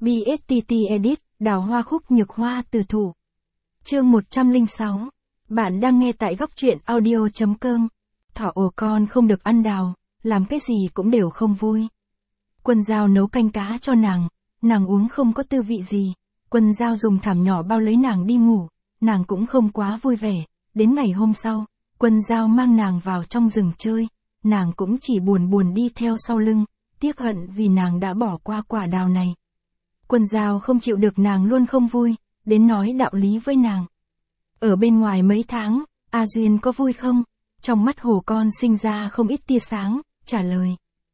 BSTT Edit, đào hoa khúc nhược hoa từ thủ. Chương 106. Bạn đang nghe tại góc truyện audio.com. Thỏ ổ con không được ăn đào, làm cái gì cũng đều không vui. Quân Dao nấu canh cá cho nàng uống không có tư vị gì. Quân Dao dùng thảm nhỏ bao lấy nàng đi ngủ, nàng cũng không quá vui vẻ. Đến ngày hôm sau, Quân Dao mang nàng vào trong rừng chơi, nàng cũng chỉ buồn đi theo sau lưng, tiếc hận vì nàng đã bỏ qua quả đào này. Quân Dao không chịu được nàng luôn không vui, đến nói đạo lý với nàng. Ở bên ngoài mấy tháng, A Duyên có vui không? Trong mắt hổ con sinh ra không ít tia sáng, trả lời.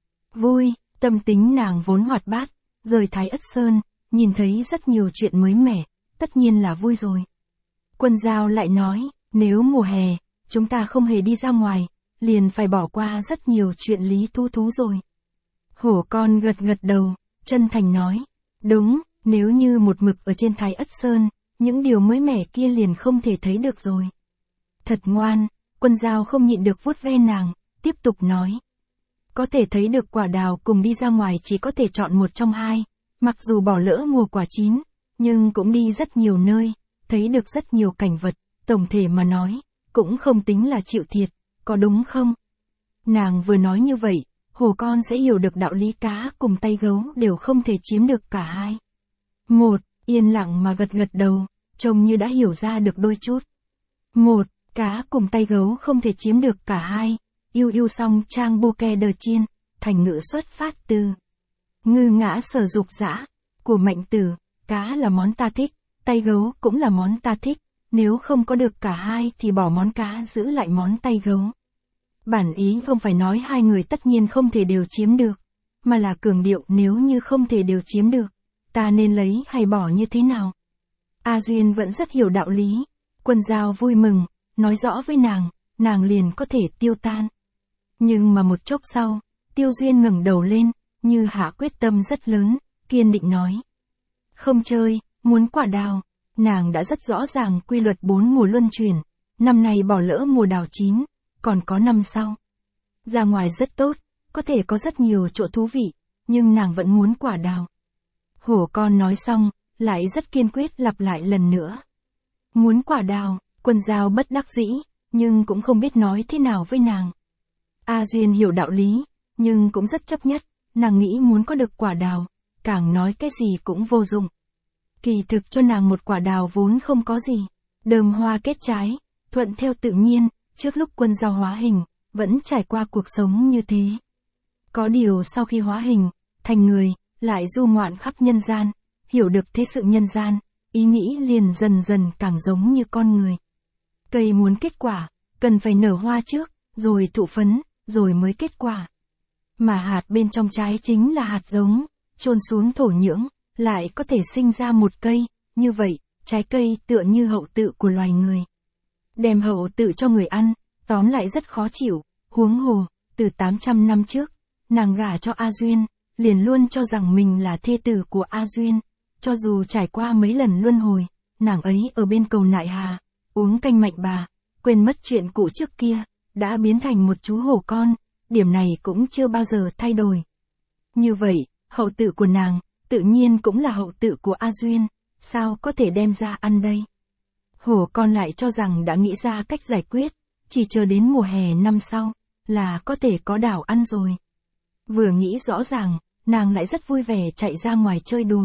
Vui, tâm tính nàng vốn hoạt bát, rời Thái Ất Sơn, nhìn thấy rất nhiều chuyện mới mẻ, tất nhiên là vui rồi. Quân Dao lại nói, nếu mùa hè, chúng ta không hề đi ra ngoài, liền phải bỏ qua rất nhiều chuyện lý thú rồi. Hổ con gật đầu, chân thành nói. Đúng, nếu như một mực ở trên Thái Ất Sơn, những điều mới mẻ kia liền không thể thấy được rồi. Thật ngoan, Quân Dao không nhịn được vuốt ve nàng, tiếp tục nói. Có thể thấy được quả đào cùng đi ra ngoài chỉ có thể chọn một trong hai, mặc dù bỏ lỡ mùa quả chín, nhưng cũng đi rất nhiều nơi, thấy được rất nhiều cảnh vật, tổng thể mà nói, cũng không tính là chịu thiệt, có đúng không? Nàng vừa nói như vậy, hổ con sẽ hiểu được đạo lý cá cùng tay gấu đều không thể chiếm được cả hai. Một, yên lặng mà gật đầu, trông như đã hiểu ra được đôi chút. Một, cá cùng tay gấu không thể chiếm được cả hai, yêu song trang bouquet de chiên, thành ngữ xuất phát từ Ngư ngã sở dục dã, của Mạnh Tử, cá là món ta thích, tay gấu cũng là món ta thích, nếu không có được cả hai thì bỏ món cá giữ lại món tay gấu. Bản ý không phải nói hai người tất nhiên không thể đều chiếm được, mà là cường điệu nếu như không thể đều chiếm được, ta nên lấy hay bỏ như thế nào. A Duyên vẫn rất hiểu đạo lý, Quân Dao vui mừng, nói rõ với nàng liền có thể tiêu tan. Nhưng mà một chốc sau, Tiêu Duyên ngẩng đầu lên, như hạ quyết tâm rất lớn, kiên định nói. Không chơi, muốn quả đào, nàng đã rất rõ ràng quy luật 4 mùa luân chuyển, năm nay bỏ lỡ mùa đào chín, còn có năm sau. Ra ngoài rất tốt, có thể có rất nhiều chỗ thú vị, nhưng nàng vẫn muốn quả đào. Hổ con nói xong, lại rất kiên quyết lặp lại lần nữa. Muốn quả đào, Quân Dao bất đắc dĩ, nhưng cũng không biết nói thế nào với nàng. A Duyên hiểu đạo lý, nhưng cũng rất chấp nhất, nàng nghĩ muốn có được quả đào, càng nói cái gì cũng vô dụng. Kỳ thực cho nàng một quả đào vốn không có gì, đơm hoa kết trái, thuận theo tự nhiên, trước lúc Quân Dao hóa hình, vẫn trải qua cuộc sống như thế. Có điều sau khi hóa hình, thành người, lại du ngoạn khắp nhân gian, hiểu được thế sự nhân gian, ý nghĩ liền dần càng giống như con người. Cây muốn kết quả, cần phải nở hoa trước, rồi thụ phấn, rồi mới kết quả. Mà hạt bên trong trái chính là hạt giống, chôn xuống thổ nhưỡng, lại có thể sinh ra một cây, như vậy, trái cây tựa như hậu tự của loài người. Đem hậu tự cho người ăn, tóm lại rất khó chịu, huống hồ, từ 800 năm trước, nàng gả cho A Duyên, liền luôn cho rằng mình là thê tử của A Duyên, cho dù trải qua mấy lần luân hồi, nàng ấy ở bên cầu Nại Hà, uống canh Mạnh Bà, quên mất chuyện cũ trước kia, đã biến thành một chú hổ con, điểm này cũng chưa bao giờ thay đổi. Như vậy, hậu tự của nàng, tự nhiên cũng là hậu tự của A Duyên, sao có thể đem ra ăn đây? Hổ con lại cho rằng đã nghĩ ra cách giải quyết, chỉ chờ đến mùa hè năm sau, là có thể có đào ăn rồi. Vừa nghĩ rõ ràng, nàng lại rất vui vẻ chạy ra ngoài chơi đùa.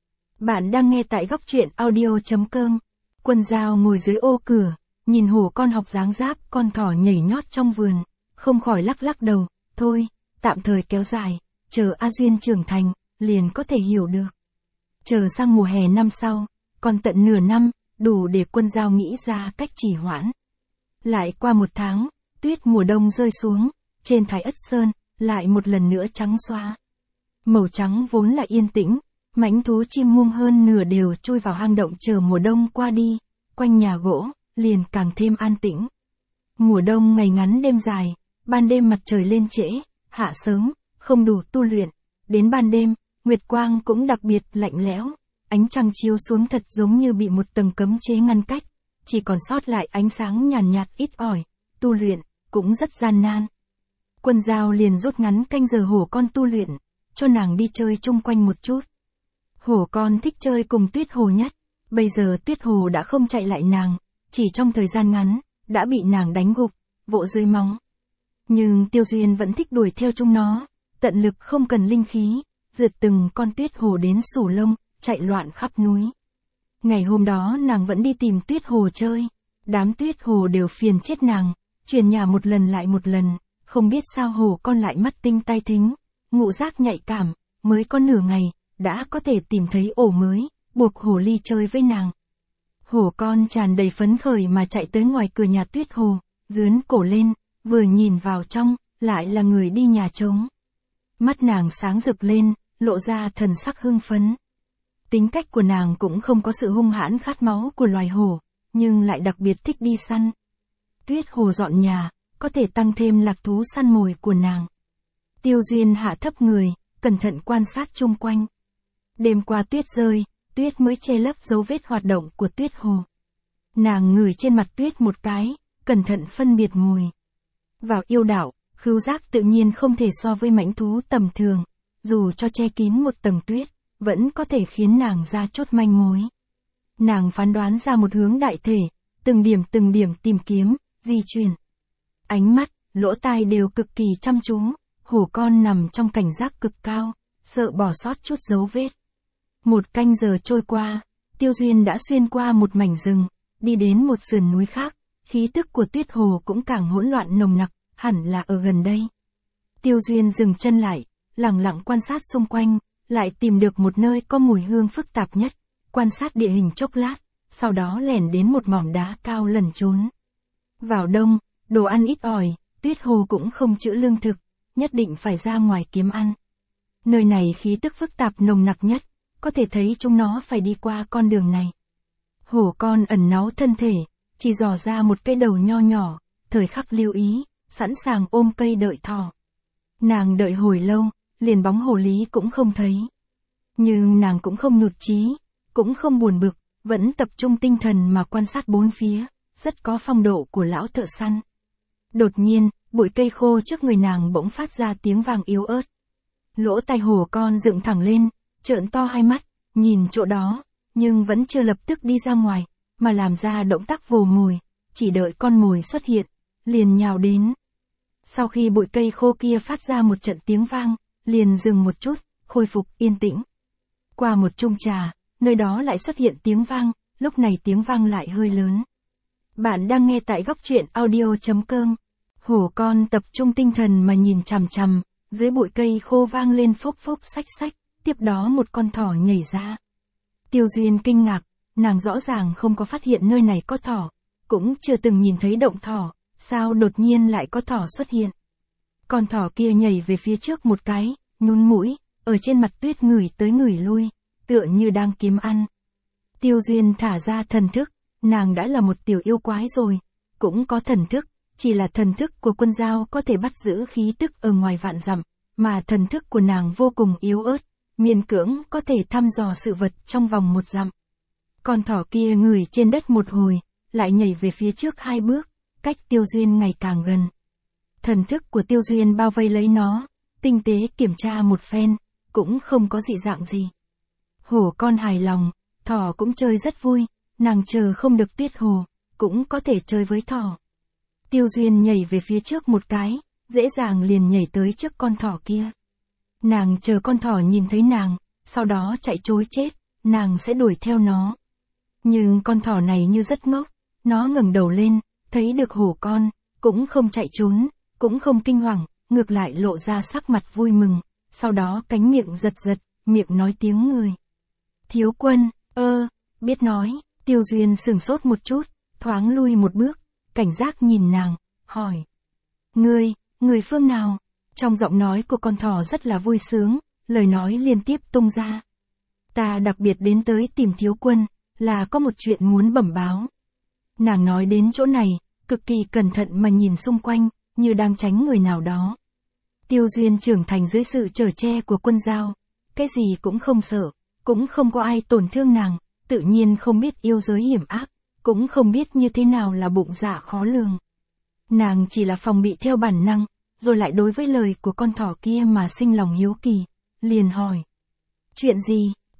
Bạn đang nghe tại góc truyện audio.com. Quân Dao ngồi dưới ô cửa, nhìn hổ con học dáng giáp con thỏ nhảy nhót trong vườn, không khỏi lắc đầu, thôi, tạm thời kéo dài, chờ A Duyên trưởng thành, liền có thể hiểu được. Chờ sang mùa hè năm sau, còn tận nửa năm, đủ để Quân Dao nghĩ ra cách trì hoãn. Lại qua một tháng, tuyết mùa đông rơi xuống, trên Thái Ất Sơn, lại một lần nữa trắng xóa. Màu trắng vốn là yên tĩnh, mãnh thú chim muông hơn nửa đều chui vào hang động chờ mùa đông qua đi, quanh nhà gỗ, liền càng thêm an tĩnh. Mùa đông ngày ngắn đêm dài, ban đêm mặt trời lên trễ, hạ sớm, không đủ tu luyện, đến ban đêm, nguyệt quang cũng đặc biệt lạnh lẽo, ánh trăng chiếu xuống thật giống như bị một tầng cấm chế ngăn cách, chỉ còn sót lại ánh sáng nhàn nhạt ít ỏi, tu luyện, cũng rất gian nan. Quân Dao liền rút ngắn canh giờ hổ con tu luyện, cho nàng đi chơi chung quanh một chút. Hổ con thích chơi cùng Tuyết Hồ nhất, bây giờ Tuyết Hồ đã không chạy lại nàng, chỉ trong thời gian ngắn, đã bị nàng đánh gục, vỗ dưới móng. Nhưng Tiêu Duyên vẫn thích đuổi theo chúng nó, tận lực không cần linh khí, rượt từng con Tuyết Hồ đến xù lông, chạy loạn khắp núi. Ngày hôm đó nàng vẫn đi tìm Tuyết Hồ chơi, đám Tuyết Hồ đều phiền chết nàng, truyền nhà một lần lại một lần, không biết sao hổ con lại mắt tinh tai thính, ngũ giác nhạy cảm, mới có nửa ngày, đã có thể tìm thấy ổ mới, buộc hồ ly chơi với nàng. Hổ con tràn đầy phấn khởi mà chạy tới ngoài cửa nhà Tuyết Hồ, dướn cổ lên, vừa nhìn vào trong, lại là người đi nhà trống. Mắt nàng sáng rực lên, lộ ra thần sắc hưng phấn. Tính cách của nàng cũng không có sự hung hãn khát máu của loài hổ, nhưng lại đặc biệt thích đi săn. Tuyết Hồ dọn nhà, có thể tăng thêm lạc thú săn mồi của nàng. Tiêu Duyên hạ thấp người, cẩn thận quan sát chung quanh. Đêm qua tuyết rơi, tuyết mới che lấp dấu vết hoạt động của Tuyết Hồ. Nàng ngửi trên mặt tuyết một cái, cẩn thận phân biệt mùi. Vào yêu đảo, khứu giác tự nhiên không thể so với mãnh thú tầm thường, dù cho che kín một tầng tuyết, vẫn có thể khiến nàng ra chốt manh mối. Nàng phán đoán ra một hướng đại thể, từng điểm tìm kiếm, di chuyển. Ánh mắt, lỗ tai đều cực kỳ chăm chú, hổ con nằm trong cảnh giác cực cao, sợ bỏ sót chút dấu vết. Một canh giờ trôi qua, Tiêu Duyên đã xuyên qua một mảnh rừng, đi đến một sườn núi khác, khí tức của Tuyết Hồ cũng càng hỗn loạn nồng nặc, hẳn là ở gần đây. Tiêu Duyên dừng chân lại, lặng lặng quan sát xung quanh, lại tìm được một nơi có mùi hương phức tạp nhất, quan sát địa hình chốc lát, sau đó lẻn đến một mỏm đá cao lẩn trốn. Vào đông, đồ ăn ít ỏi, Tuyết Hồ cũng không trữ lương thực, nhất định phải ra ngoài kiếm ăn. Nơi này khí tức phức tạp nồng nặc nhất, có thể thấy chúng nó phải đi qua con đường này. Hổ con ẩn náu thân thể, chỉ dò ra một cái đầu nho nhỏ, thời khắc lưu ý, sẵn sàng ôm cây đợi thỏ. Nàng đợi hồi lâu, liền bóng hồ lý cũng không thấy. Nhưng nàng cũng không nhụt chí, cũng không buồn bực, vẫn tập trung tinh thần mà quan sát bốn phía, rất có phong độ của lão thợ săn. Đột nhiên, bụi cây khô trước người nàng bỗng phát ra tiếng vang yếu ớt. Lỗ tai hổ con dựng thẳng lên, trợn to hai mắt, nhìn chỗ đó, nhưng vẫn chưa lập tức đi ra ngoài, mà làm ra động tác vồ mồi, chỉ đợi con mồi xuất hiện, liền nhào đến. Sau khi bụi cây khô kia phát ra một trận tiếng vang, liền dừng một chút, khôi phục yên tĩnh. Qua một chung trà, nơi đó lại xuất hiện tiếng vang, lúc này tiếng vang lại hơi lớn. Bạn đang nghe tại góc truyện audio.com. Hổ con tập trung tinh thần mà nhìn chằm chằm, dưới bụi cây khô vang lên phốc phốc xách xách, tiếp đó một con thỏ nhảy ra. Tiêu Duyên kinh ngạc, nàng rõ ràng không có phát hiện nơi này có thỏ, cũng chưa từng nhìn thấy động thỏ, sao đột nhiên lại có thỏ xuất hiện. Con thỏ kia nhảy về phía trước một cái, nhún mũi, ở trên mặt tuyết ngửi tới ngửi lui, tựa như đang kiếm ăn. Tiêu Duyên thả ra thần thức, nàng đã là một tiểu yêu quái rồi, cũng có thần thức, chỉ là thần thức của quân dao có thể bắt giữ khí tức ở ngoài vạn dặm, mà thần thức của nàng vô cùng yếu ớt, miễn cưỡng có thể thăm dò sự vật trong vòng một dặm. Con thỏ kia ngửi trên đất một hồi, lại nhảy về phía trước hai bước, cách Tiêu Duyên ngày càng gần. Thần thức của Tiêu Duyên bao vây lấy nó, tinh tế kiểm tra một phen, cũng không có dị dạng gì. Hổ con hài lòng, thỏ cũng chơi rất vui, nàng chờ không được Tuyết Hồ, cũng có thể chơi với thỏ. Tiêu Duyên nhảy về phía trước một cái, dễ dàng liền nhảy tới trước con thỏ kia. Nàng chờ con thỏ nhìn thấy nàng, sau đó chạy trối chết, nàng sẽ đuổi theo nó. Nhưng con thỏ này như rất ngốc, nó ngẩng đầu lên, thấy được hổ con, cũng không chạy trốn, cũng không kinh hoàng, ngược lại lộ ra sắc mặt vui mừng, sau đó cánh miệng giật giật, miệng nói tiếng người. Thiếu quân, biết nói, Tiêu Duyên sửng sốt một chút, thoáng lui một bước, cảnh giác nhìn nàng, hỏi. Người phương nào? Trong giọng nói của con thỏ rất là vui sướng, lời nói liên tiếp tung ra. Ta đặc biệt đến tới tìm thiếu quân, là có một chuyện muốn bẩm báo. Nàng nói đến chỗ này, cực kỳ cẩn thận mà nhìn xung quanh, như đang tránh người nào đó. Tiêu Duyên trưởng thành dưới sự chở che của quân dao, cái gì cũng không sợ, cũng không có ai tổn thương nàng, tự nhiên không biết yêu giới hiểm ác, cũng không biết như thế nào là bụng dạ khó lường. Nàng chỉ là phòng bị theo bản năng, rồi lại đối với lời của con thỏ kia mà sinh lòng hiếu kỳ, liền hỏi. Chuyện gì?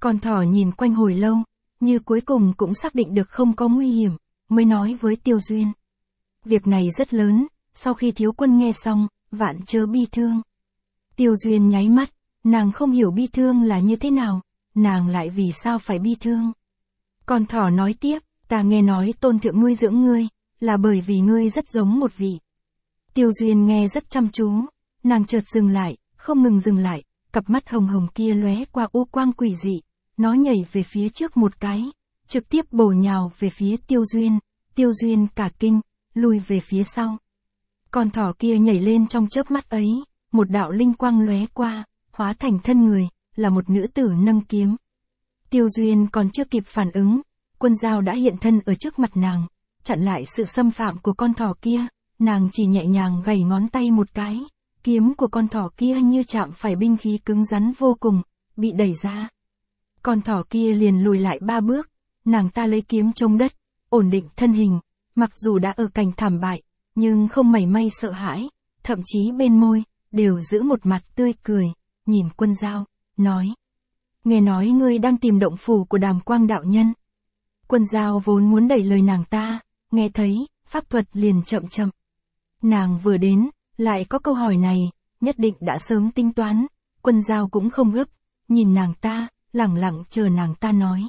Con thỏ nhìn quanh hồi lâu, như cuối cùng cũng xác định được không có nguy hiểm, mới nói với Tiêu Duyên. Việc này rất lớn, sau khi thiếu quân nghe xong, vạn chớ bi thương. Tiêu Duyên nháy mắt, nàng không hiểu bi thương là như thế nào, nàng lại vì sao phải bi thương. Con thỏ nói tiếp, ta nghe nói tôn thượng nuôi dưỡng ngươi, là bởi vì ngươi rất giống một vị. Tiêu Duyên nghe rất chăm chú, nàng chợt dừng lại, không ngừng dừng lại, cặp mắt hồng hồng kia lóe qua u quang quỷ dị, nó nhảy về phía trước một cái, trực tiếp bổ nhào về phía Tiêu Duyên, Tiêu Duyên cả kinh, lùi về phía sau. Con thỏ kia nhảy lên trong chớp mắt ấy, một đạo linh quang lóe qua, hóa thành thân người, là một nữ tử nâng kiếm. Tiêu Duyên còn chưa kịp phản ứng, Quân Dao đã hiện thân ở trước mặt nàng, chặn lại sự xâm phạm của con thỏ kia, nàng chỉ nhẹ nhàng gảy ngón tay một cái, kiếm của con thỏ kia như chạm phải binh khí cứng rắn vô cùng, bị đẩy ra. Con thỏ kia liền lùi lại 3 bước, nàng ta lấy kiếm chống đất, ổn định thân hình, mặc dù đã ở cảnh thảm bại, nhưng không mảy may sợ hãi, thậm chí bên môi, đều giữ một mặt tươi cười, nhìn Quân Dao, nói. Nghe nói ngươi đang tìm động phủ của Đàm Quang đạo nhân. Quân Dao vốn muốn đẩy lời nàng ta, nghe thấy, pháp thuật liền chậm chậm. Nàng vừa đến, lại có câu hỏi này, nhất định đã sớm tính toán, Quân Dao cũng không gấp, nhìn nàng ta, lẳng lặng chờ nàng ta nói.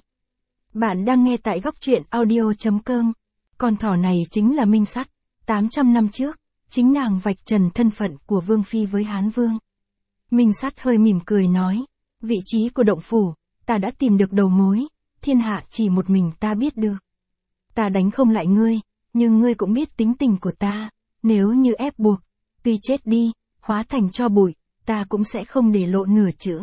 Bạn đang nghe tại góc truyện audio.com, con thỏ này chính là Minh Sắt, 800 năm trước, chính nàng vạch trần thân phận của Vương Phi với Hán Vương. Minh Sắt hơi mỉm cười nói, vị trí của động phủ, ta đã tìm được đầu mối, thiên hạ chỉ một mình ta biết được. Ta đánh không lại ngươi, nhưng ngươi cũng biết tính tình của ta, nếu như ép buộc, tuy chết đi, hóa thành tro bụi, ta cũng sẽ không để lộ nửa chữ.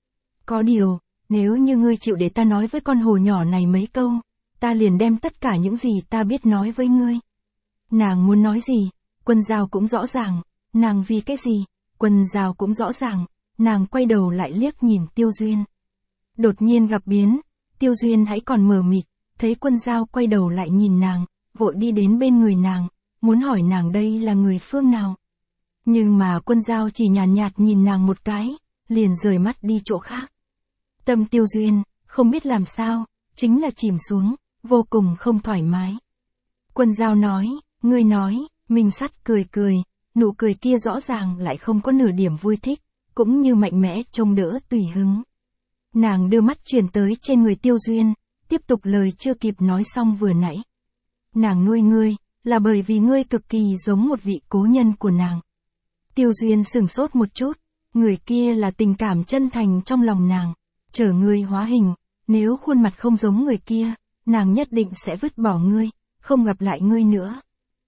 Có điều, nếu như ngươi chịu để ta nói với con hồ nhỏ này mấy câu, ta liền đem tất cả những gì ta biết nói với ngươi. Nàng muốn nói gì, Quân Dao cũng rõ ràng, nàng vì cái gì, Quân Dao cũng rõ ràng, nàng quay đầu lại liếc nhìn Tiêu Duyên. Đột nhiên gặp biến, Tiêu Duyên hãy còn mờ mịt, thấy Quân Dao quay đầu lại nhìn nàng, vội đi đến bên người nàng, muốn hỏi nàng đây là người phương nào. Nhưng mà Quân Dao chỉ nhàn nhạt nhìn nàng một cái, liền rời mắt đi chỗ khác. Tâm Tiêu Duyên, không biết làm sao, chính là chìm xuống, vô cùng không thoải mái. Quân Dao nói, ngươi nói, Minh Sắt cười cười, nụ cười kia rõ ràng lại không có nửa điểm vui thích, cũng như mạnh mẽ trông đỡ tùy hứng. Nàng đưa mắt chuyển tới trên người Tiêu Duyên, tiếp tục lời chưa kịp nói xong vừa nãy. Nàng nuôi ngươi, là bởi vì ngươi cực kỳ giống một vị cố nhân của nàng. Tiêu Duyên sửng sốt một chút, người kia là tình cảm chân thành trong lòng nàng, chờ ngươi hóa hình, nếu khuôn mặt không giống người kia, nàng nhất định sẽ vứt bỏ ngươi, không gặp lại ngươi nữa.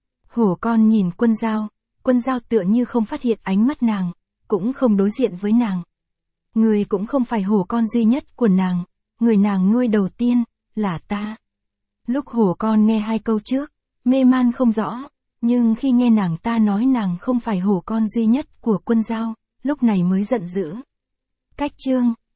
Hổ con nhìn Quân Dao tựa như không phát hiện ánh mắt nàng, cũng không đối diện với nàng. Người cũng không phải hổ con duy nhất của nàng, người nàng nuôi đầu tiên, là ta. Lúc hổ con nghe 2 câu trước, mê man không rõ, nhưng khi nghe nàng ta nói nàng không phải hổ con duy nhất của Quân Dao, lúc này mới giận dữ. Cách chương